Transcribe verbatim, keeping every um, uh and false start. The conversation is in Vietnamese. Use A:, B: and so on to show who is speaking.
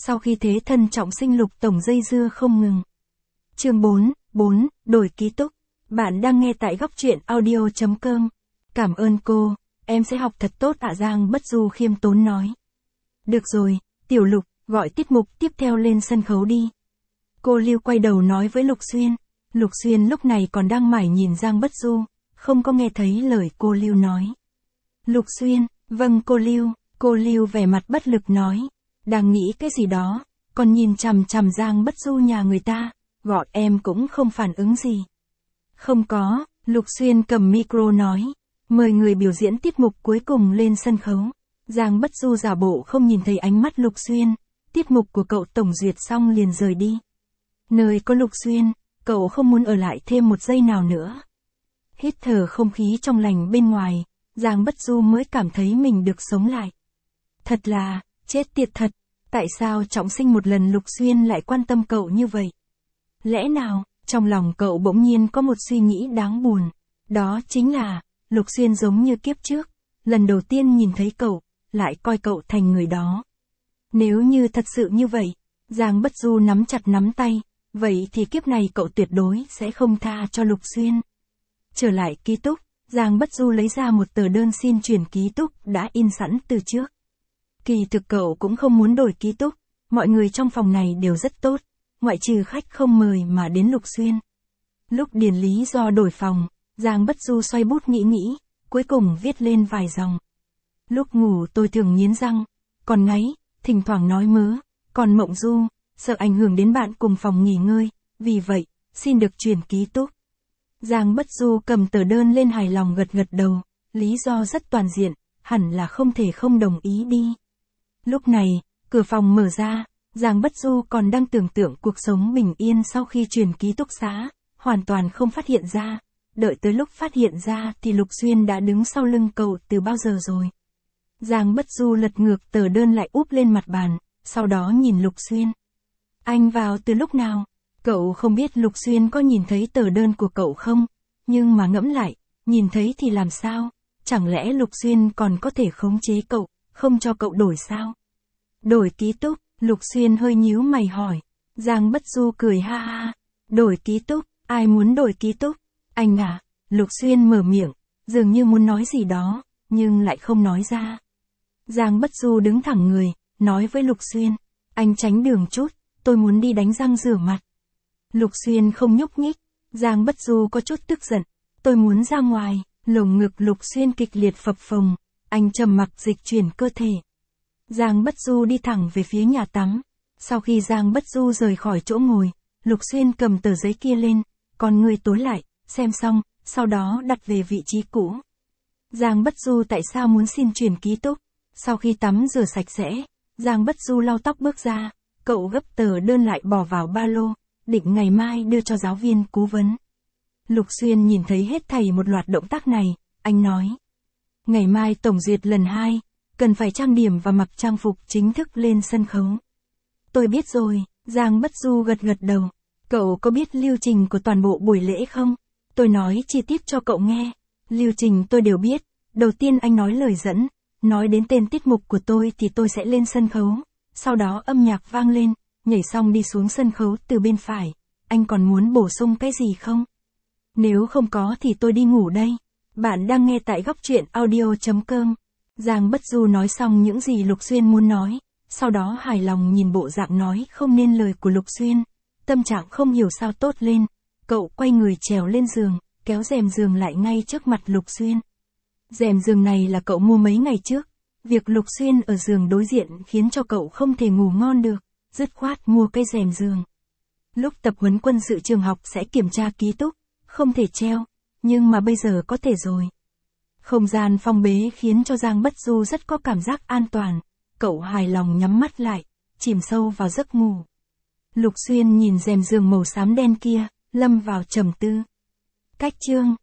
A: Sau khi thế thân trọng sinh Lục tổng dây dưa không ngừng. Chương bốn, bốn, đổi ký túc. Bạn đang nghe tại góc truyện audio chấm com. Cảm ơn cô, em sẽ học thật tốt ạ. Giang Bất Du khiêm tốn nói. Được rồi, Tiểu Lục, gọi tiết mục tiếp theo lên sân khấu đi. Cô Lưu quay đầu nói với Lục Xuyên. Lục Xuyên lúc này còn đang mải nhìn Giang Bất Du, không có nghe thấy lời cô Lưu nói. Lục Xuyên, vâng cô Lưu, cô Lưu vẻ mặt bất lực nói. Đang nghĩ cái gì đó, còn nhìn chằm chằm Giang Bất Du nhà người ta, gọi em cũng không phản ứng gì. Không có, Lục Xuyên cầm micro nói. Mời người biểu diễn tiết mục cuối cùng lên sân khấu. Giang Bất Du giả bộ không nhìn thấy ánh mắt Lục Xuyên, tiết mục của cậu tổng duyệt xong liền rời đi. Nơi có Lục Xuyên, cậu không muốn ở lại thêm một giây nào nữa. Hít thở không khí trong lành bên ngoài, Giang Bất Du mới cảm thấy mình được sống lại. Thật là, chết tiệt thật, tại sao trọng sinh một lần Lục Xuyên lại quan tâm cậu như vậy? Lẽ nào, trong lòng cậu bỗng nhiên có một suy nghĩ đáng buồn, đó chính là, Lục Xuyên giống như kiếp trước, lần đầu tiên nhìn thấy cậu, lại coi cậu thành người đó. Nếu như thật sự như vậy, Giang Bất Du nắm chặt nắm tay, vậy thì kiếp này cậu tuyệt đối sẽ không tha cho Lục Xuyên. Trở lại ký túc, Giang Bất Du lấy ra một tờ đơn xin chuyển ký túc đã in sẵn từ trước. Kỳ thực cậu cũng không muốn đổi ký túc, mọi người trong phòng này đều rất tốt, ngoại trừ khách không mời mà đến Lục Xuyên. Lúc điền lý do đổi phòng, Giang Bất Du xoay bút nghĩ nghĩ, cuối cùng viết lên vài dòng. Lúc ngủ tôi thường nghiến răng, còn ngáy, thỉnh thoảng nói mớ, còn mộng du, sợ ảnh hưởng đến bạn cùng phòng nghỉ ngơi, vì vậy, xin được chuyển ký túc. Giang Bất Du cầm tờ đơn lên hài lòng gật gật đầu, lý do rất toàn diện, hẳn là không thể không đồng ý đi. Lúc này, cửa phòng mở ra, Giang Bất Du còn đang tưởng tượng cuộc sống bình yên sau khi chuyển ký túc xá, hoàn toàn không phát hiện ra. Đợi tới lúc phát hiện ra thì Lục Xuyên đã đứng sau lưng cậu từ bao giờ rồi. Giang Bất Du lật ngược tờ đơn lại úp lên mặt bàn, sau đó nhìn Lục Xuyên. Anh vào từ lúc nào? Cậu không biết Lục Xuyên có nhìn thấy tờ đơn của cậu không? Nhưng mà ngẫm lại, nhìn thấy thì làm sao? Chẳng lẽ Lục Xuyên còn có thể khống chế cậu, không cho cậu đổi sao? Đổi ký túc, Lục Xuyên hơi nhíu mày hỏi. Giang Bất Du cười ha ha. Đổi ký túc, ai muốn đổi ký túc? Anh à, Lục Xuyên mở miệng, dường như muốn nói gì đó, nhưng lại không nói ra. Giang Bất Du đứng thẳng người, nói với Lục Xuyên, anh tránh đường chút, tôi muốn đi đánh răng rửa mặt. Lục Xuyên không nhúc nhích, Giang Bất Du có chút tức giận, tôi muốn ra ngoài, lồng ngực Lục Xuyên kịch liệt phập phồng, anh trầm mặc dịch chuyển cơ thể. Giang Bất Du đi thẳng về phía nhà tắm, sau khi Giang Bất Du rời khỏi chỗ ngồi, Lục Xuyên cầm tờ giấy kia lên, con người tối lại, xem xong, sau đó đặt về vị trí cũ. Giang Bất Du tại sao muốn xin chuyển ký túc? Sau khi tắm rửa sạch sẽ, Giang Bất Du lau tóc bước ra, cậu gấp tờ đơn lại bỏ vào ba lô, định ngày mai đưa cho giáo viên cố vấn. Lục Xuyên nhìn thấy hết thảy một loạt động tác này, anh nói. Ngày mai tổng duyệt lần hai, cần phải trang điểm và mặc trang phục chính thức lên sân khấu. Tôi biết rồi, Giang Bất Du gật gật đầu. Cậu có biết lưu trình của toàn bộ buổi lễ không? Tôi nói chi tiết cho cậu nghe. Lưu trình tôi đều biết. Đầu tiên anh nói lời dẫn, nói đến tên tiết mục của tôi thì tôi sẽ lên sân khấu. Sau đó âm nhạc vang lên, nhảy xong đi xuống sân khấu từ bên phải. Anh còn muốn bổ sung cái gì không? Nếu không có thì tôi đi ngủ đây. Bạn đang nghe tại góc truyện audio chấm com. Giang Bất Du nói xong những gì Lục Xuyên muốn nói, sau đó hài lòng nhìn bộ dạng nói không nên lời của Lục Xuyên. Tâm trạng không hiểu sao tốt lên, cậu quay người trèo lên giường, kéo rèm giường lại ngay trước mặt Lục Xuyên. Rèm giường này là cậu mua mấy ngày trước, việc Lục Xuyên ở giường đối diện khiến cho cậu không thể ngủ ngon được, dứt khoát mua cây rèm giường. Lúc tập huấn quân sự trường học sẽ kiểm tra ký túc, không thể treo, nhưng mà bây giờ có thể rồi. Không gian phong bế khiến cho Giang Bất Du rất có cảm giác an toàn, cậu hài lòng nhắm mắt lại, chìm sâu vào giấc ngủ. Lục Xuyên nhìn rèm giường màu xám đen kia, lâm vào trầm tư. Cách chương